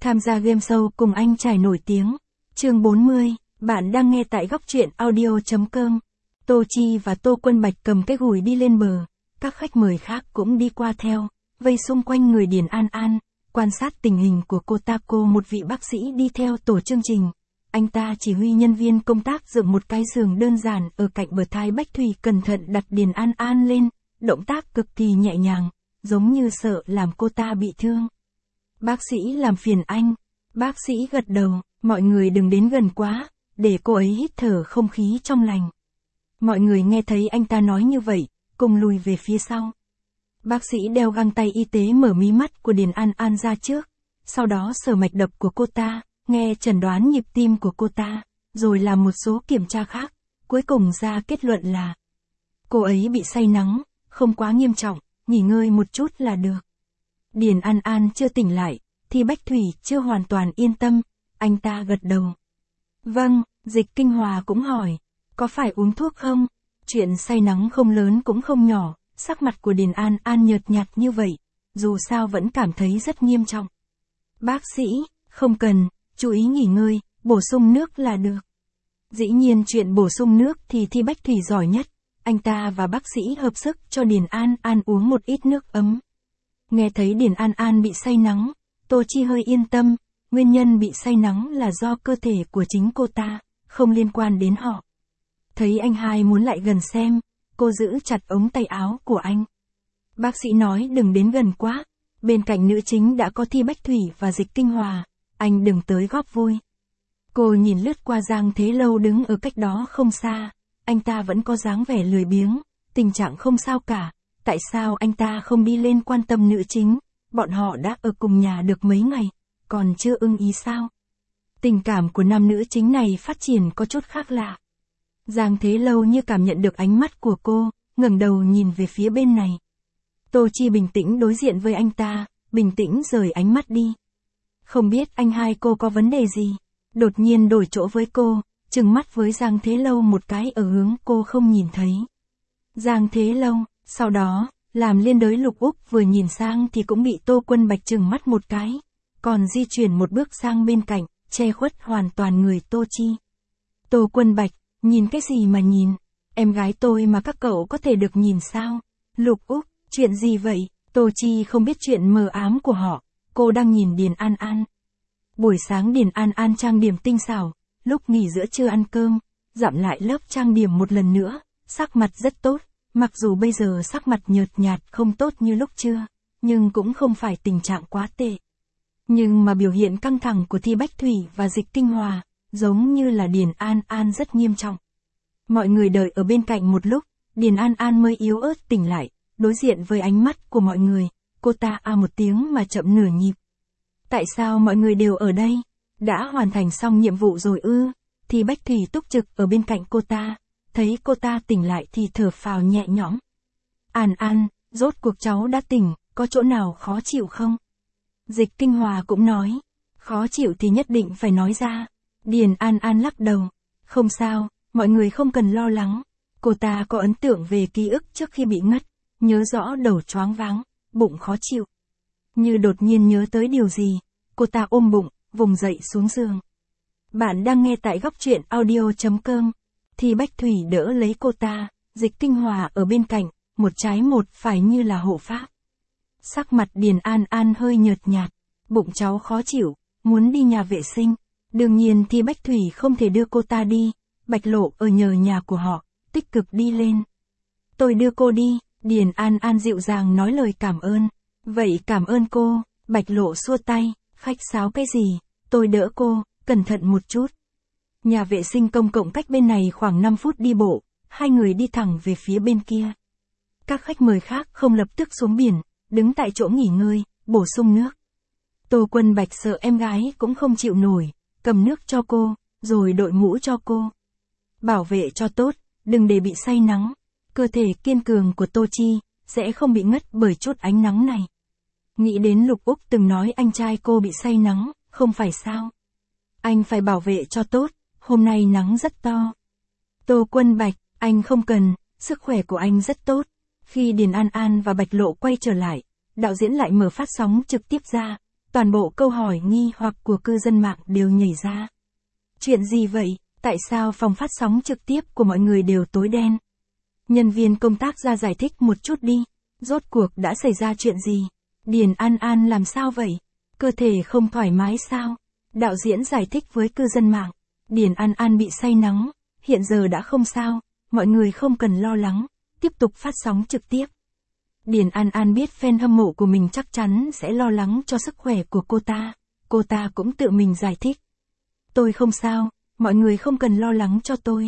Tham gia game show cùng anh trai nổi tiếng. Chương 40, bạn đang nghe tại góc truyện audio.com. Tô Chi và Tô Quân Bạch cầm cái gùi đi lên bờ, các khách mời khác cũng đi qua theo, vây xung quanh người Điền An An, quan sát tình hình của cô ta. Một vị bác sĩ đi theo tổ chương trình. Anh ta chỉ huy nhân viên công tác dựng một cái giường đơn giản ở cạnh bờ Thái Bách Thủy, cẩn thận đặt Điền An An lên, động tác cực kỳ nhẹ nhàng, giống như sợ làm cô ta bị thương. Bác sĩ làm phiền anh. Bác sĩ gật đầu, mọi người đừng đến gần quá, để cô ấy hít thở không khí trong lành. Mọi người nghe thấy anh ta nói như vậy, cùng lùi về phía sau. Bác sĩ đeo găng tay y tế mở mí mắt của Điền An An ra trước, sau đó sờ mạch đập của cô ta, nghe chẩn đoán nhịp tim của cô ta, rồi làm một số kiểm tra khác, cuối cùng ra kết luận là cô ấy bị say nắng, không quá nghiêm trọng, nghỉ ngơi một chút là được. Điền An An chưa tỉnh lại, thì Bách Thủy chưa hoàn toàn yên tâm, anh ta gật đầu. Vâng, Dịch Kinh Hòa cũng hỏi, có phải uống thuốc không? Chuyện say nắng không lớn cũng không nhỏ, sắc mặt của Điền An An nhợt nhạt như vậy, dù sao vẫn cảm thấy rất nghiêm trọng. Bác sĩ, không cần, chú ý nghỉ ngơi, bổ sung nước là được. Dĩ nhiên chuyện bổ sung nước thì Thi Bách Thủy giỏi nhất, anh ta và bác sĩ hợp sức cho Điền An An uống một ít nước ấm. Nghe thấy Điền An An bị say nắng, Tô Chi hơi yên tâm, nguyên nhân bị say nắng là do cơ thể của chính cô ta, không liên quan đến họ. Thấy anh hai muốn lại gần xem, cô giữ chặt ống tay áo của anh. Bác sĩ nói đừng đến gần quá, bên cạnh nữ chính đã có Thi Bách Thủy và Dịch Kinh Hòa, anh đừng tới góp vui. Cô nhìn lướt qua Giang Thế Lâu đứng ở cách đó không xa, anh ta vẫn có dáng vẻ lười biếng, tình trạng không sao cả, tại sao anh ta không đi lên quan tâm nữ chính, bọn họ đã ở cùng nhà được mấy ngày, còn chưa ưng ý sao? Tình cảm của nam nữ chính này phát triển có chút khác lạ. Giang Thế Lâu như cảm nhận được ánh mắt của cô, ngẩng đầu nhìn về phía bên này. Tô Chi bình tĩnh đối diện với anh ta, bình tĩnh rời ánh mắt đi. Không biết anh hai cô có vấn đề gì, đột nhiên đổi chỗ với cô, trừng mắt với Giang Thế Lâu một cái ở hướng cô không nhìn thấy. Giang Thế Lâu, sau đó, làm liên đới Lục Úc vừa nhìn sang thì cũng bị Tô Quân Bạch trừng mắt một cái, còn di chuyển một bước sang bên cạnh, che khuất hoàn toàn người Tô Chi. Tô Quân Bạch, nhìn cái gì mà nhìn, em gái tôi mà các cậu có thể được nhìn sao? Lục Úc, chuyện gì vậy? Tô Chi không biết chuyện mờ ám của họ, cô đang nhìn Điền An An. Buổi sáng Điền An An trang điểm tinh xảo, lúc nghỉ giữa trưa ăn cơm, dặm lại lớp trang điểm một lần nữa, sắc mặt rất tốt, mặc dù bây giờ sắc mặt nhợt nhạt không tốt như lúc trưa, nhưng cũng không phải tình trạng quá tệ. Nhưng mà biểu hiện căng thẳng của Thi Bách Thủy và Dịch Kinh Hòa, giống như là Điền An An rất nghiêm trọng. Mọi người đợi ở bên cạnh một lúc, Điền An An mới yếu ớt tỉnh lại, đối diện với ánh mắt của mọi người, cô ta một tiếng mà chậm nửa nhịp. Tại sao mọi người đều ở đây? Đã hoàn thành xong nhiệm vụ rồi ư? Thi Bách Thủy túc trực ở bên cạnh cô ta, thấy cô ta tỉnh lại thì thở phào nhẹ nhõm. An An, rốt cuộc cháu đã tỉnh, có chỗ nào khó chịu không? Dịch Kinh Hòa cũng nói, khó chịu thì nhất định phải nói ra. Điền An An lắc đầu, không sao, mọi người không cần lo lắng. Cô ta có ấn tượng về ký ức trước khi bị ngất, nhớ rõ đầu choáng váng, bụng khó chịu. Như đột nhiên nhớ tới điều gì, cô ta ôm bụng, vùng dậy xuống giường. Bạn đang nghe tại góc truyện audio.com. Thì Bách Thủy đỡ lấy cô ta, Dịch Kinh Hòa ở bên cạnh, một trái một phải như là hộ pháp. Sắc mặt Điền An An hơi nhợt nhạt, bụng cháu khó chịu, muốn đi nhà vệ sinh. Đương nhiên thì Bách Thủy không thể đưa cô ta đi, Bạch Lộ ở nhờ nhà của họ, tích cực đi lên. Tôi đưa cô đi, Điền An An dịu dàng nói lời cảm ơn. Vậy cảm ơn cô, Bạch Lộ xua tay, khách sáo cái gì, tôi đỡ cô, cẩn thận một chút. Nhà vệ sinh công cộng cách bên này khoảng 5 phút đi bộ, hai người đi thẳng về phía bên kia. Các khách mời khác không lập tức xuống biển, đứng tại chỗ nghỉ ngơi, bổ sung nước. Tô Quân Bạch sợ em gái cũng không chịu nổi, cầm nước cho cô, rồi đội mũ cho cô. Bảo vệ cho tốt, đừng để bị say nắng. Cơ thể kiên cường của Tô Chi sẽ không bị ngất bởi chút ánh nắng này. Nghĩ đến Lục Úc từng nói anh trai cô bị say nắng, không phải sao? Anh phải bảo vệ cho tốt, hôm nay nắng rất to. Tô Quân Bạch, anh không cần, sức khỏe của anh rất tốt. Khi Điền An An và Bạch Lộ quay trở lại, đạo diễn lại mở phát sóng trực tiếp ra, toàn bộ câu hỏi nghi hoặc của cư dân mạng đều nhảy ra. Chuyện gì vậy? Tại sao phòng phát sóng trực tiếp của mọi người đều tối đen? Nhân viên công tác ra giải thích một chút đi. Rốt cuộc đã xảy ra chuyện gì? Điền An An làm sao vậy? Cơ thể không thoải mái sao? Đạo diễn giải thích với cư dân mạng. Điền An An bị say nắng, hiện giờ đã không sao, mọi người không cần lo lắng, tiếp tục phát sóng trực tiếp. Điền An An biết fan hâm mộ của mình chắc chắn sẽ lo lắng cho sức khỏe của cô ta cũng tự mình giải thích. Tôi không sao, mọi người không cần lo lắng cho tôi.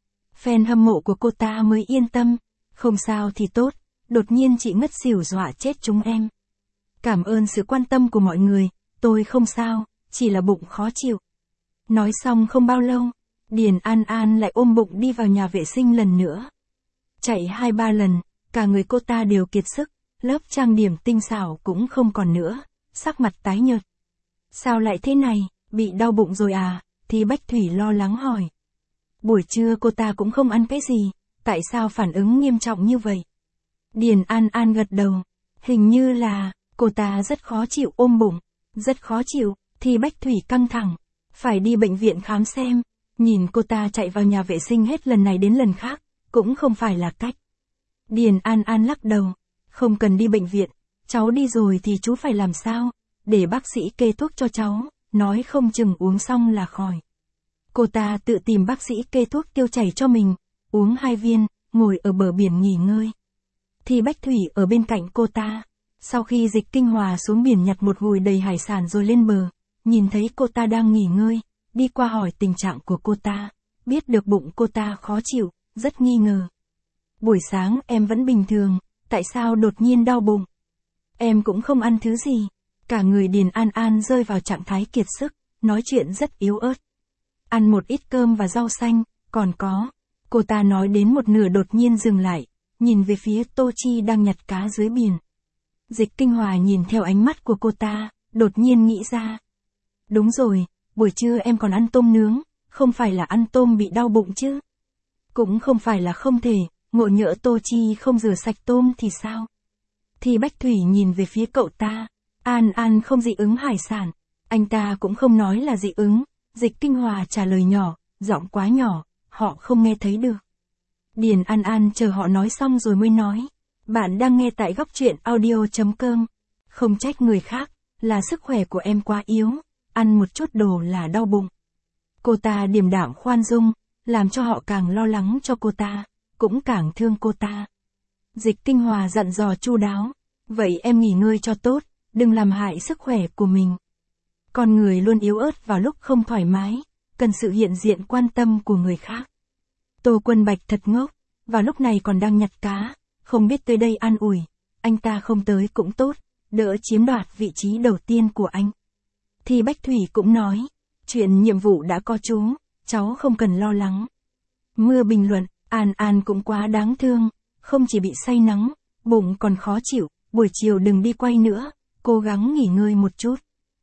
Fan hâm mộ của cô ta mới yên tâm, không sao thì tốt, đột nhiên chị ngất xỉu dọa chết chúng em. Cảm ơn sự quan tâm của mọi người, tôi không sao, chỉ là bụng khó chịu. Nói xong không bao lâu, Điền An An lại ôm bụng đi vào nhà vệ sinh lần nữa. Chạy 2-3 lần, cả người cô ta đều kiệt sức, lớp trang điểm tinh xảo cũng không còn nữa, sắc mặt tái nhợt. Sao lại thế này, bị đau bụng rồi à? Thì Bách Thủy lo lắng hỏi. Buổi trưa cô ta cũng không ăn cái gì, tại sao phản ứng nghiêm trọng như vậy? Điền An An gật đầu, hình như là, cô ta rất khó chịu ôm bụng, rất khó chịu, thì Bách Thủy căng thẳng, phải đi bệnh viện khám xem, nhìn cô ta chạy vào nhà vệ sinh hết lần này đến lần khác, cũng không phải là cách. Điền An An lắc đầu, không cần đi bệnh viện, cháu đi rồi thì chú phải làm sao, để bác sĩ kê thuốc cho cháu, nói không chừng uống xong là khỏi. Cô ta tự tìm bác sĩ kê thuốc tiêu chảy cho mình, uống 2 viên, ngồi ở bờ biển nghỉ ngơi. Thì Bách Thủy ở bên cạnh cô ta, sau khi Dịch Kinh Hòa xuống biển nhặt một gùi đầy hải sản rồi lên bờ, nhìn thấy cô ta đang nghỉ ngơi, đi qua hỏi tình trạng của cô ta, biết được bụng cô ta khó chịu, rất nghi ngờ. Buổi sáng em vẫn bình thường, tại sao đột nhiên đau bụng? Em cũng không ăn thứ gì. Cả người Điền An An rơi vào trạng thái kiệt sức, nói chuyện rất yếu ớt. Ăn một ít cơm và rau xanh, còn có. Cô ta nói đến một nửa đột nhiên dừng lại, nhìn về phía Tô Chi đang nhặt cá dưới biển. Dịch Kinh Hòa nhìn theo ánh mắt của cô ta, đột nhiên nghĩ ra. Đúng rồi, buổi trưa em còn ăn tôm nướng, không phải là ăn tôm bị đau bụng chứ? Cũng không phải là không thể, ngộ nhỡ Tô Chi không rửa sạch tôm thì sao? Thì Bách Thủy nhìn về phía cậu ta. An An không dị ứng hải sản, anh ta cũng không nói là dị ứng, Dịch Kinh Hòa trả lời nhỏ, giọng quá nhỏ, họ không nghe thấy được. Điền An An chờ họ nói xong rồi mới nói, bạn đang nghe tại góc truyện audio.com, không trách người khác, là sức khỏe của em quá yếu, ăn một chút đồ là đau bụng. Cô ta điềm đạm khoan dung, làm cho họ càng lo lắng cho cô ta, cũng càng thương cô ta. Dịch Kinh Hòa dặn dò chu đáo, vậy em nghỉ ngơi cho tốt. Đừng làm hại sức khỏe của mình. Con người luôn yếu ớt vào lúc không thoải mái, cần sự hiện diện quan tâm của người khác. Tô Quân Bạch thật ngốc, vào lúc này còn đang nhặt cá, không biết tới đây an ủi, anh ta không tới cũng tốt, đỡ chiếm đoạt vị trí đầu tiên của anh. Thì Bách Thủy cũng nói, chuyện nhiệm vụ đã có chú, cháu không cần lo lắng. Mưa bình luận, An An cũng quá đáng thương, không chỉ bị say nắng, bụng còn khó chịu, buổi chiều đừng đi quay nữa. Cố gắng nghỉ ngơi một chút.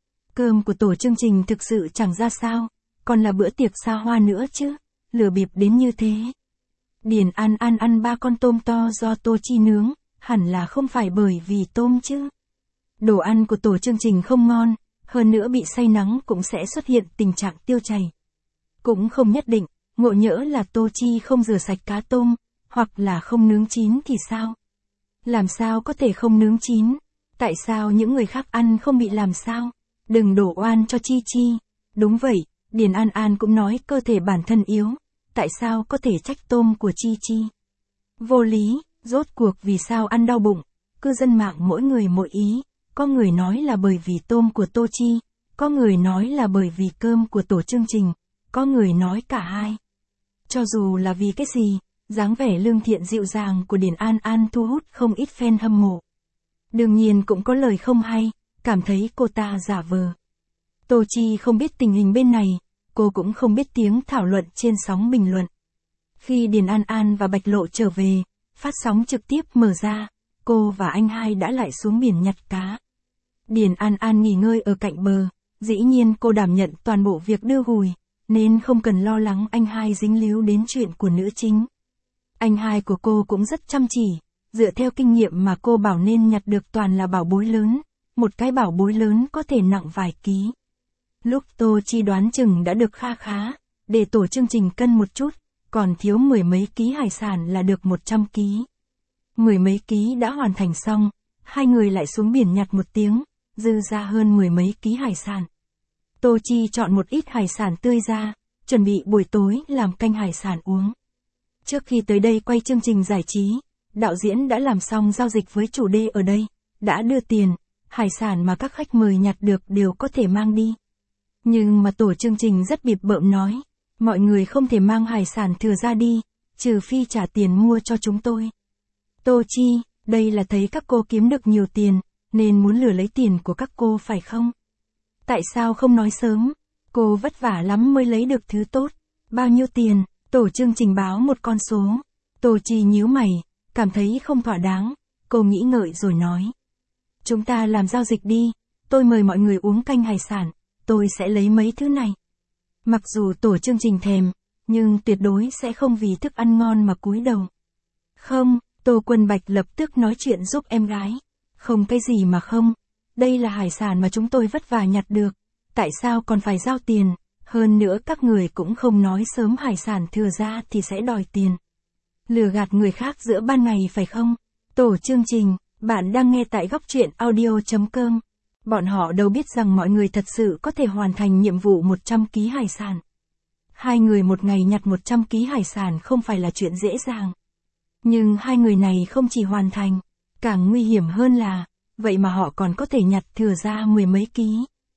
Cơm của tổ chương trình thực sự chẳng ra sao, còn là bữa tiệc xa hoa nữa chứ, lừa bịp đến như thế. Điền An An ăn 3 con tôm to do Tô Chi nướng, hẳn là không phải bởi vì tôm chứ. Đồ ăn của tổ chương trình không ngon, hơn nữa bị say nắng cũng sẽ xuất hiện tình trạng tiêu chảy. Cũng không nhất định, ngộ nhỡ là Tô Chi không rửa sạch cá tôm, hoặc là không nướng chín thì sao? Làm sao có thể không nướng chín? Tại sao những người khác ăn không bị làm sao? Đừng đổ oan cho Chi Chi. Đúng vậy, Điền An An cũng nói cơ thể bản thân yếu. Tại sao có thể trách tôm của Chi Chi? Vô lý, rốt cuộc vì sao ăn đau bụng? Cư dân mạng mỗi người mỗi ý. Có người nói là bởi vì tôm của Tô Chi. Có người nói là bởi vì cơm của tổ chương trình. Có người nói cả hai. Cho dù là vì cái gì, dáng vẻ lương thiện dịu dàng của Điền An An thu hút không ít fan hâm mộ. Đương nhiên cũng có lời không hay, cảm thấy cô ta giả vờ. Tô Chi không biết tình hình bên này, cô cũng không biết tiếng thảo luận trên sóng bình luận. Khi Điền An An và Bạch Lộ trở về, phát sóng trực tiếp mở ra, cô và anh hai đã lại xuống biển nhặt cá. Điền An An nghỉ ngơi ở cạnh bờ, dĩ nhiên cô đảm nhận toàn bộ việc đưa gùi, nên không cần lo lắng anh hai dính líu đến chuyện của nữ chính. Anh hai của cô cũng rất chăm chỉ, dựa theo kinh nghiệm mà cô bảo nên nhặt được toàn là bảo bối lớn, một cái bảo bối lớn có thể nặng vài ký. Lúc Tô Chi đoán chừng đã được kha khá, để tổ chương trình cân một chút, còn thiếu mười mấy ký hải sản là được 100 ký. Mười mấy ký đã hoàn thành xong, hai người lại xuống biển nhặt một tiếng, dư ra hơn mười mấy ký hải sản. Tô Chi chọn một ít hải sản tươi ra, chuẩn bị buổi tối làm canh hải sản uống. Trước khi tới đây quay chương trình giải trí, đạo diễn đã làm xong giao dịch với chủ đề ở đây, đã đưa tiền, hải sản mà các khách mời nhặt được đều có thể mang đi. Nhưng mà tổ chương trình rất bịp bợm nói, mọi người không thể mang hải sản thừa ra đi, trừ phi trả tiền mua cho chúng tôi. Tô Chi, đây là thấy các cô kiếm được nhiều tiền, nên muốn lừa lấy tiền của các cô phải không? Tại sao không nói sớm? Cô vất vả lắm mới lấy được thứ tốt. Bao nhiêu tiền? Tổ chương trình báo một con số. Tô Chi nhíu mày, cảm thấy không thỏa đáng. Cô nghĩ ngợi rồi nói. Chúng ta làm giao dịch đi, tôi mời mọi người uống canh hải sản, tôi sẽ lấy mấy thứ này. Mặc dù tổ chương trình thèm, nhưng tuyệt đối sẽ không vì thức ăn ngon mà cúi đầu. Không, Tô Quân Bạch lập tức nói chuyện giúp em gái. Không cái gì mà không, đây là hải sản mà chúng tôi vất vả nhặt được, tại sao còn phải giao tiền, hơn nữa các người cũng không nói sớm hải sản thừa ra thì sẽ đòi tiền. Lừa gạt người khác giữa ban ngày phải không? Tổ chương trình, bạn đang nghe tại góc truyện audio.com. Bọn họ đâu biết rằng mọi người thật sự có thể hoàn thành nhiệm vụ 100 ký hải sản. Hai người một ngày nhặt 100 ký hải sản không phải là chuyện dễ dàng. Nhưng hai người này không chỉ hoàn thành, càng nguy hiểm hơn là, vậy mà họ còn có thể nhặt thừa ra mười mấy ký.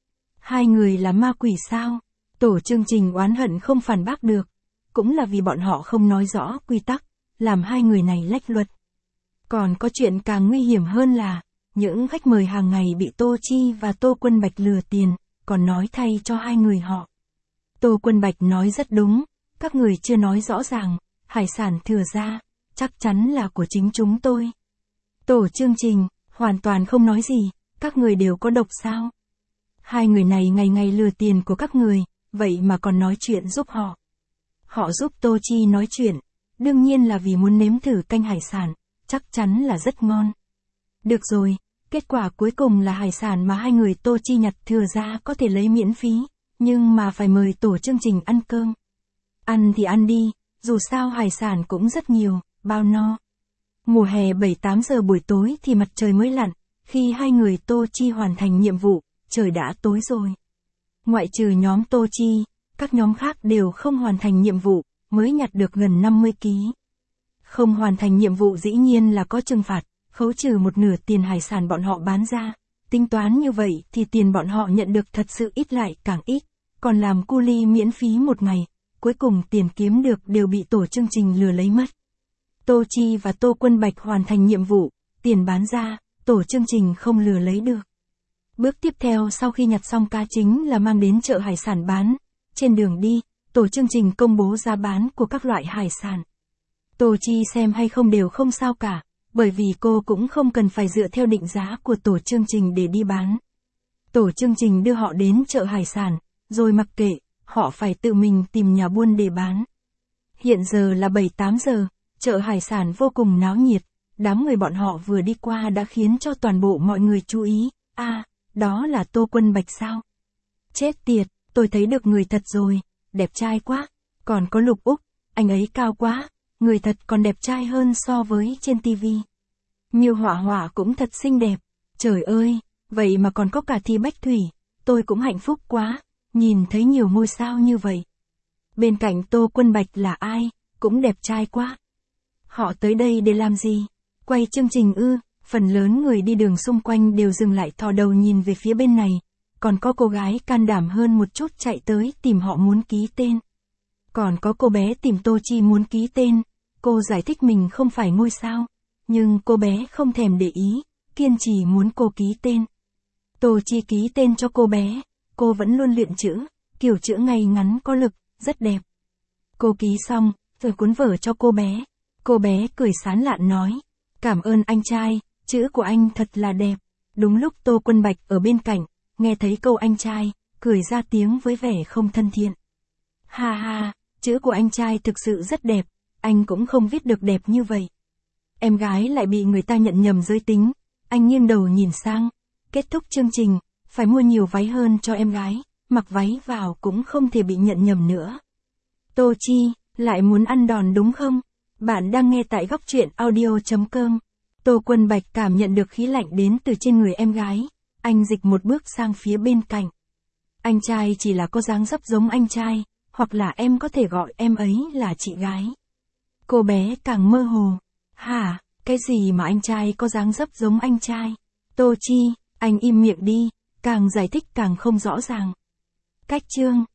Hai người là ma quỷ sao? Tổ chương trình oán hận không phản bác được. Cũng là vì bọn họ không nói rõ quy tắc, làm hai người này lách luật. Còn có chuyện càng nguy hiểm hơn là, những khách mời hàng ngày bị Tô Chi và Tô Quân Bạch lừa tiền, còn nói thay cho hai người họ. Tô Quân Bạch nói rất đúng, các người chưa nói rõ ràng, hải sản thừa ra, chắc chắn là của chính chúng tôi. Tổ chương trình, hoàn toàn không nói gì, các người đều có độc sao? Hai người này ngày ngày lừa tiền của các người, vậy mà còn nói chuyện giúp họ. Họ giúp Tô Chi nói chuyện, đương nhiên là vì muốn nếm thử canh hải sản, chắc chắn là rất ngon. Được rồi, kết quả cuối cùng là hải sản mà hai người Tô Chi nhặt thừa ra có thể lấy miễn phí, nhưng mà phải mời tổ chương trình ăn cơm. Ăn thì ăn đi, dù sao hải sản cũng rất nhiều, bao no. Mùa hè 7-8 giờ buổi tối thì mặt trời mới lặn, khi hai người Tô Chi hoàn thành nhiệm vụ, trời đã tối rồi. Ngoại trừ nhóm Tô Chi, các nhóm khác đều không hoàn thành nhiệm vụ, mới nhặt được gần 50 ký. Không hoàn thành nhiệm vụ dĩ nhiên là có trừng phạt, khấu trừ một nửa tiền hải sản bọn họ bán ra. Tính toán như vậy thì tiền bọn họ nhận được thật sự ít lại càng ít, còn làm cu li miễn phí một ngày, cuối cùng tiền kiếm được đều bị tổ chương trình lừa lấy mất. Tô Chi và Tô Quân Bạch hoàn thành nhiệm vụ, tiền bán ra, tổ chương trình không lừa lấy được. Bước tiếp theo sau khi nhặt xong cá chính là mang đến chợ hải sản bán. Trên đường đi, tổ chương trình công bố giá bán của các loại hải sản. Tô Chi xem hay không đều không sao cả, bởi vì cô cũng không cần phải dựa theo định giá của tổ chương trình để đi bán. Tổ chương trình đưa họ đến chợ hải sản, rồi mặc kệ, họ phải tự mình tìm nhà buôn để bán. Hiện giờ là 7-8 giờ, chợ hải sản vô cùng náo nhiệt, đám người bọn họ vừa đi qua đã khiến cho toàn bộ mọi người chú ý. Đó là Tô Quân Bạch sao? Chết tiệt, tôi thấy được người thật rồi, đẹp trai quá, còn có Lục Úc, anh ấy cao quá, người thật còn đẹp trai hơn so với trên tivi. Miêu Hỏa Hỏa cũng thật xinh đẹp, trời ơi, vậy mà còn có cả Thi Bách Thủy, tôi cũng hạnh phúc quá, nhìn thấy nhiều ngôi sao như vậy. Bên cạnh Tô Quân Bạch là ai, cũng đẹp trai quá. Họ tới đây để làm gì? Quay chương trình ư? Phần lớn người đi đường xung quanh đều dừng lại thò đầu nhìn về phía bên này, còn có cô gái can đảm hơn một chút chạy tới tìm họ muốn ký tên. Còn có cô bé tìm Tô Chi muốn ký tên, cô giải thích mình không phải ngôi sao, nhưng cô bé không thèm để ý, kiên trì muốn cô ký tên. Tô Chi ký tên cho cô bé, cô vẫn luôn luyện chữ, kiểu chữ ngay ngắn có lực, rất đẹp. Cô ký xong, rồi cuốn vở cho cô bé cười sán lạn nói, cảm ơn anh trai, chữ của anh thật là đẹp. Đúng lúc Tô Quân Bạch ở bên cạnh, nghe thấy câu anh trai, cười ra tiếng với vẻ không thân thiện. Ha ha, chữ của anh trai thực sự rất đẹp, anh cũng không viết được đẹp như vậy. Em gái lại bị người ta nhận nhầm giới tính, anh nghiêng đầu nhìn sang, Kết thúc chương trình, phải mua nhiều váy hơn cho em gái, mặc váy vào cũng không thể bị nhận nhầm nữa. Tô Chi, lại muốn ăn đòn đúng không? Bạn đang nghe tại góc truyện audio.com. Tô Quân Bạch cảm nhận được khí lạnh đến từ trên người em gái. Anh dịch một bước sang phía bên cạnh. Anh trai chỉ là có dáng dấp giống anh trai, hoặc là em có thể gọi em ấy là chị gái. Cô bé càng mơ hồ. Hả, cái gì mà anh trai có dáng dấp giống anh trai? Tô Chi, anh im miệng đi, càng giải thích càng không rõ ràng. Cách chương.